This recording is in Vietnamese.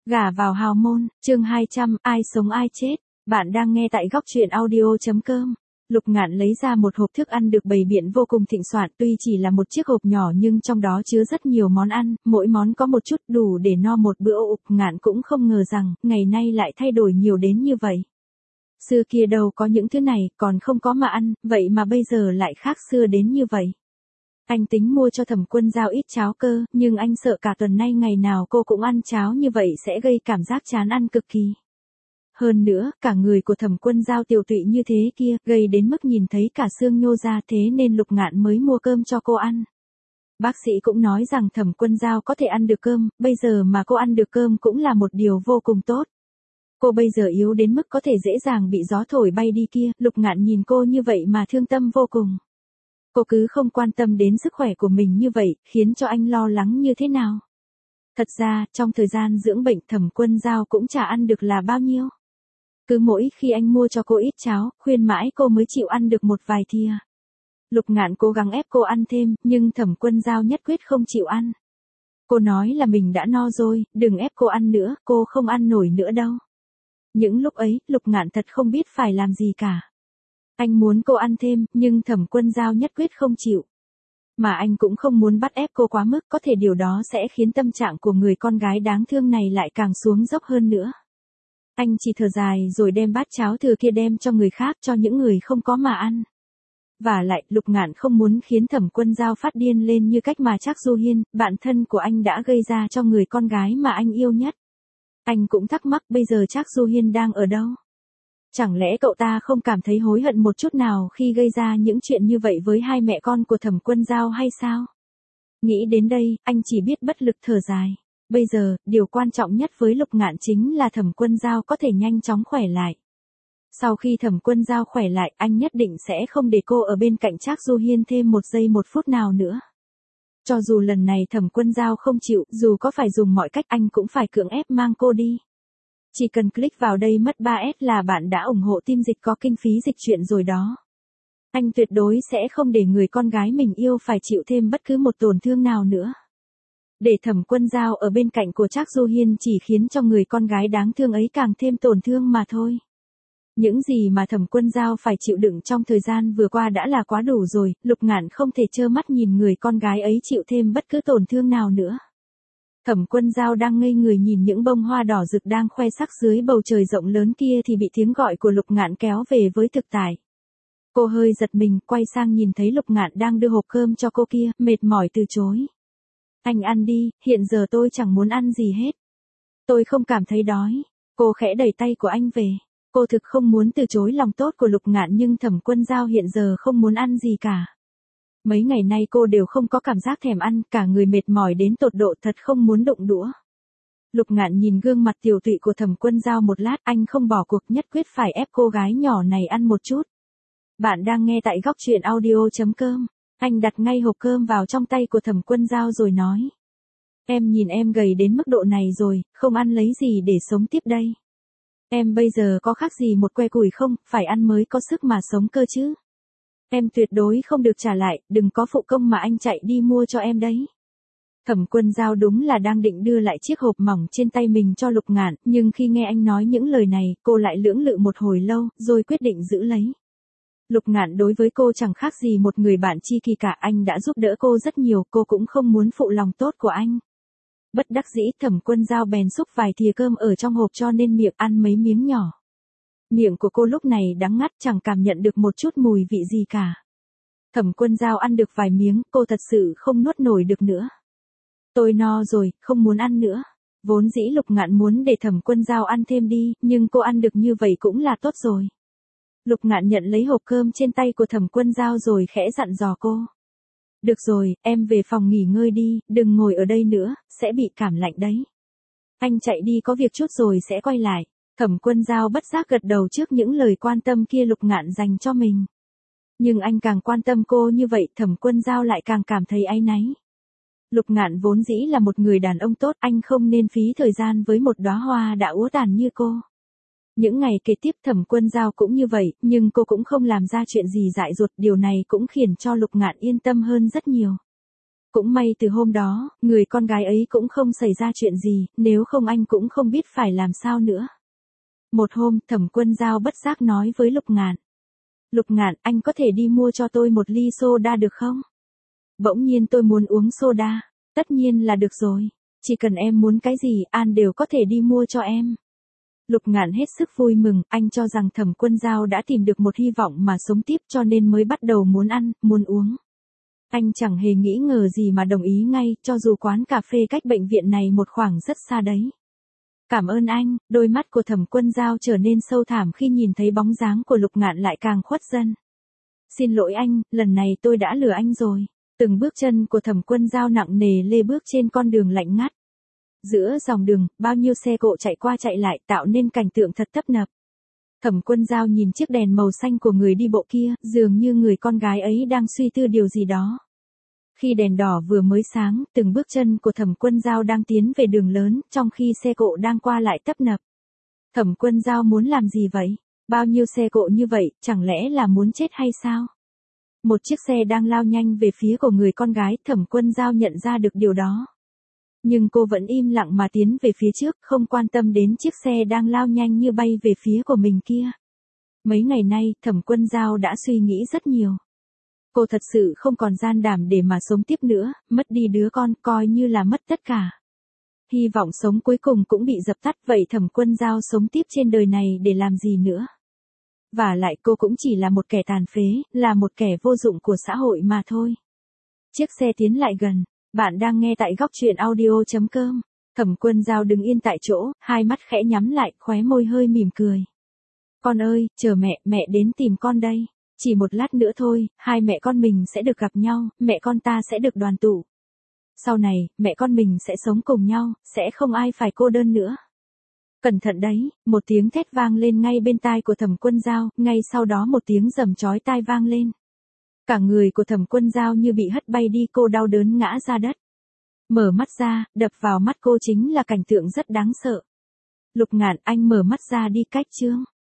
Gả vào hào môn, chương 200, ai sống ai chết. Bạn đang nghe tại góc truyện audio.com. Lục Ngạn lấy ra một hộp thức ăn được bày biện vô cùng thịnh soạn, tuy chỉ là một chiếc hộp nhỏ nhưng trong đó chứa rất nhiều món ăn, mỗi món có một chút đủ để no một bữa. Lục Ngạn cũng không ngờ rằng, ngày nay lại thay đổi nhiều đến như vậy. Xưa kia đâu có những thứ này, còn không có mà ăn, vậy mà bây giờ lại khác xưa đến như vậy. Anh tính mua cho Thẩm Quân Dao ít cháo cơ, nhưng anh sợ cả tuần nay ngày nào cô cũng ăn cháo như vậy sẽ gây cảm giác chán ăn cực kỳ. Hơn nữa, cả người của Thẩm Quân Dao tiều tụy như thế kia, gây đến mức nhìn thấy cả xương nhô ra, thế nên Lục Ngạn mới mua cơm cho cô ăn. Bác sĩ cũng nói rằng Thẩm Quân Dao có thể ăn được cơm, bây giờ mà cô ăn được cơm cũng là một điều vô cùng tốt. Cô bây giờ yếu đến mức có thể dễ dàng bị gió thổi bay đi kia, Lục Ngạn nhìn cô như vậy mà thương tâm vô cùng. Cô cứ không quan tâm đến sức khỏe của mình như vậy, khiến cho anh lo lắng như thế nào. Thật ra, trong thời gian dưỡng bệnh Thẩm Quân Dao cũng chả ăn được là bao nhiêu. Cứ mỗi khi anh mua cho cô ít cháo, khuyên mãi cô mới chịu ăn được một vài thìa. Lục Ngạn cố gắng ép cô ăn thêm, nhưng Thẩm Quân Dao nhất quyết không chịu ăn. Cô nói là mình đã no rồi, đừng ép cô ăn nữa, cô không ăn nổi nữa đâu. Những lúc ấy, Lục Ngạn thật không biết phải làm gì cả. Anh muốn cô ăn thêm, nhưng Thẩm Quân Dao nhất quyết không chịu. Mà anh cũng không muốn bắt ép cô quá mức, có thể điều đó sẽ khiến tâm trạng của người con gái đáng thương này lại càng xuống dốc hơn nữa. Anh chỉ thở dài rồi đem bát cháo thừa kia đem cho người khác, cho những người không có mà ăn. Và lại, Lục Ngạn không muốn khiến Thẩm Quân Dao phát điên lên như cách mà Trác Du Hiên, bạn thân của anh đã gây ra cho người con gái mà anh yêu nhất. Anh cũng thắc mắc bây giờ Trác Du Hiên đang ở đâu. Chẳng lẽ cậu ta không cảm thấy hối hận một chút nào khi gây ra những chuyện như vậy với hai mẹ con của Thẩm Quân Dao hay sao? Nghĩ đến đây, anh chỉ biết bất lực thở dài. Bây giờ, điều quan trọng nhất với Lục Ngạn chính là Thẩm Quân Dao có thể nhanh chóng khỏe lại. Sau khi Thẩm Quân Dao khỏe lại, anh nhất định sẽ không để cô ở bên cạnh Trác Du Hiên thêm một giây một phút nào nữa. Cho dù lần này Thẩm Quân Dao không chịu, dù có phải dùng mọi cách anh cũng phải cưỡng ép mang cô đi. Chỉ cần click vào đây mất 3S là bạn đã ủng hộ team dịch có kinh phí dịch truyện rồi đó. Anh tuyệt đối sẽ không để người con gái mình yêu phải chịu thêm bất cứ một tổn thương nào nữa. Để Thẩm Quân Dao ở bên cạnh của Trác Du Hiên chỉ khiến cho người con gái đáng thương ấy càng thêm tổn thương mà thôi. Những gì mà Thẩm Quân Dao phải chịu đựng trong thời gian vừa qua đã là quá đủ rồi, Lục Ngạn không thể trơ mắt nhìn người con gái ấy chịu thêm bất cứ tổn thương nào nữa. Thẩm Quân Dao đang ngây người nhìn những bông hoa đỏ rực đang khoe sắc dưới bầu trời rộng lớn kia thì bị tiếng gọi của Lục Ngạn kéo về với thực tại. Cô hơi giật mình, quay sang nhìn thấy Lục Ngạn đang đưa hộp cơm cho cô kia, mệt mỏi từ chối. Anh ăn đi, hiện giờ tôi chẳng muốn ăn gì hết. Tôi không cảm thấy đói. Cô khẽ đẩy tay của anh về. Cô thực không muốn từ chối lòng tốt của Lục Ngạn nhưng Thẩm Quân Dao hiện giờ không muốn ăn gì cả. Mấy ngày nay cô đều không có cảm giác thèm ăn, cả người mệt mỏi đến tột độ thật không muốn đụng đũa. Lục Ngạn nhìn gương mặt tiều tụy của Thẩm Quân Dao một lát, anh không bỏ cuộc, nhất quyết phải ép cô gái nhỏ này ăn một chút. Bạn đang nghe tại góc truyện audio.com. Anh đặt ngay hộp cơm vào trong tay của Thẩm Quân Dao rồi nói. Em nhìn em gầy đến mức độ này rồi, không ăn lấy gì để sống tiếp đây. Em bây giờ có khác gì một que củi không, phải ăn mới có sức mà sống cơ chứ. Em tuyệt đối không được trả lại, đừng có phụ công mà anh chạy đi mua cho em đấy. Thẩm Quân Dao đúng là đang định đưa lại chiếc hộp mỏng trên tay mình cho Lục Ngạn, nhưng khi nghe anh nói những lời này, cô lại lưỡng lự một hồi lâu, rồi quyết định giữ lấy. Lục Ngạn đối với cô chẳng khác gì một người bạn tri kỷ cả, anh đã giúp đỡ cô rất nhiều, cô cũng không muốn phụ lòng tốt của anh. Bất đắc dĩ Thẩm Quân Dao bèn xúc vài thìa cơm ở trong hộp cho nên miệng ăn mấy miếng nhỏ. Miệng của cô lúc này đắng ngắt, chẳng cảm nhận được một chút mùi vị gì cả. Thẩm Quân Dao ăn được vài miếng, cô thật sự không nuốt nổi được nữa. Tôi no rồi, không muốn ăn nữa. Vốn dĩ Lục Ngạn muốn để Thẩm Quân Dao ăn thêm đi, nhưng cô ăn được như vậy cũng là tốt rồi. Lục Ngạn nhận lấy hộp cơm trên tay của Thẩm Quân Dao rồi khẽ dặn dò cô. Được rồi, em về phòng nghỉ ngơi đi, đừng ngồi ở đây nữa, sẽ bị cảm lạnh đấy. Anh chạy đi có việc chút rồi sẽ quay lại. Thẩm Quân Dao bất giác gật đầu trước những lời quan tâm kia Lục Ngạn dành cho mình. Nhưng anh càng quan tâm cô như vậy, Thẩm Quân Dao lại càng cảm thấy áy náy. Lục Ngạn vốn dĩ là một người đàn ông tốt, anh không nên phí thời gian với một đóa hoa đã úa tàn như cô. Những ngày kế tiếp Thẩm Quân Dao cũng như vậy, nhưng cô cũng không làm ra chuyện gì dại dột, điều này cũng khiến cho Lục Ngạn yên tâm hơn rất nhiều. Cũng may từ hôm đó, người con gái ấy cũng không xảy ra chuyện gì, nếu không anh cũng không biết phải làm sao nữa. Một hôm, Thẩm Quân Dao bất giác nói với Lục Ngạn. Lục Ngạn, anh có thể đi mua cho tôi một ly soda được không? Bỗng nhiên tôi muốn uống soda. Tất nhiên là được rồi. Chỉ cần em muốn cái gì, An đều có thể đi mua cho em. Lục Ngạn hết sức vui mừng, anh cho rằng Thẩm Quân Dao đã tìm được một hy vọng mà sống tiếp cho nên mới bắt đầu muốn ăn, muốn uống. Anh chẳng hề nghĩ ngờ gì mà đồng ý ngay, cho dù quán cà phê cách bệnh viện này một khoảng rất xa đấy. Cảm ơn anh, đôi mắt của Thẩm Quân Dao trở nên sâu thẳm khi nhìn thấy bóng dáng của Lục Ngạn lại càng khuất dần. Xin lỗi anh, lần này tôi đã lừa anh rồi. Từng bước chân của Thẩm Quân Dao nặng nề lê bước trên con đường lạnh ngắt. Giữa dòng đường, bao nhiêu xe cộ chạy qua chạy lại tạo nên cảnh tượng thật tấp nập. Thẩm Quân Dao nhìn chiếc đèn màu xanh của người đi bộ kia, dường như người con gái ấy đang suy tư điều gì đó. Khi đèn đỏ vừa mới sáng, từng bước chân của Thẩm Quân Dao đang tiến về đường lớn, trong khi xe cộ đang qua lại tấp nập. Thẩm Quân Dao muốn làm gì vậy? Bao nhiêu xe cộ như vậy, chẳng lẽ là muốn chết hay sao? Một chiếc xe đang lao nhanh về phía của người con gái, Thẩm Quân Dao nhận ra được điều đó. Nhưng cô vẫn im lặng mà tiến về phía trước, không quan tâm đến chiếc xe đang lao nhanh như bay về phía của mình kia. Mấy ngày nay, Thẩm Quân Dao đã suy nghĩ rất nhiều. Cô thật sự không còn can đảm để mà sống tiếp nữa, mất đi đứa con coi như là mất tất cả. Hy vọng sống cuối cùng cũng bị dập tắt, vậy Thẩm Quân Dao sống tiếp trên đời này để làm gì nữa? Và lại cô cũng chỉ là một kẻ tàn phế, là một kẻ vô dụng của xã hội mà thôi. Chiếc xe tiến lại gần, bạn đang nghe tại góc truyện audio.com. Thẩm Quân Dao đứng yên tại chỗ, hai mắt khẽ nhắm lại, khóe môi hơi mỉm cười. Con ơi, chờ mẹ, mẹ đến tìm con đây. Chỉ một lát nữa thôi, hai mẹ con mình sẽ được gặp nhau, mẹ con ta sẽ được đoàn tụ. Sau này, mẹ con mình sẽ sống cùng nhau, sẽ không ai phải cô đơn nữa. Cẩn thận đấy, một tiếng thét vang lên ngay bên tai của Thẩm Quân Dao, ngay sau đó một tiếng rầm chói tai vang lên. Cả người của Thẩm Quân Dao như bị hất bay đi, cô đau đớn ngã ra đất. Mở mắt ra, đập vào mắt cô chính là cảnh tượng rất đáng sợ. Lục Ngạn, anh mở mắt ra đi, cách Trương.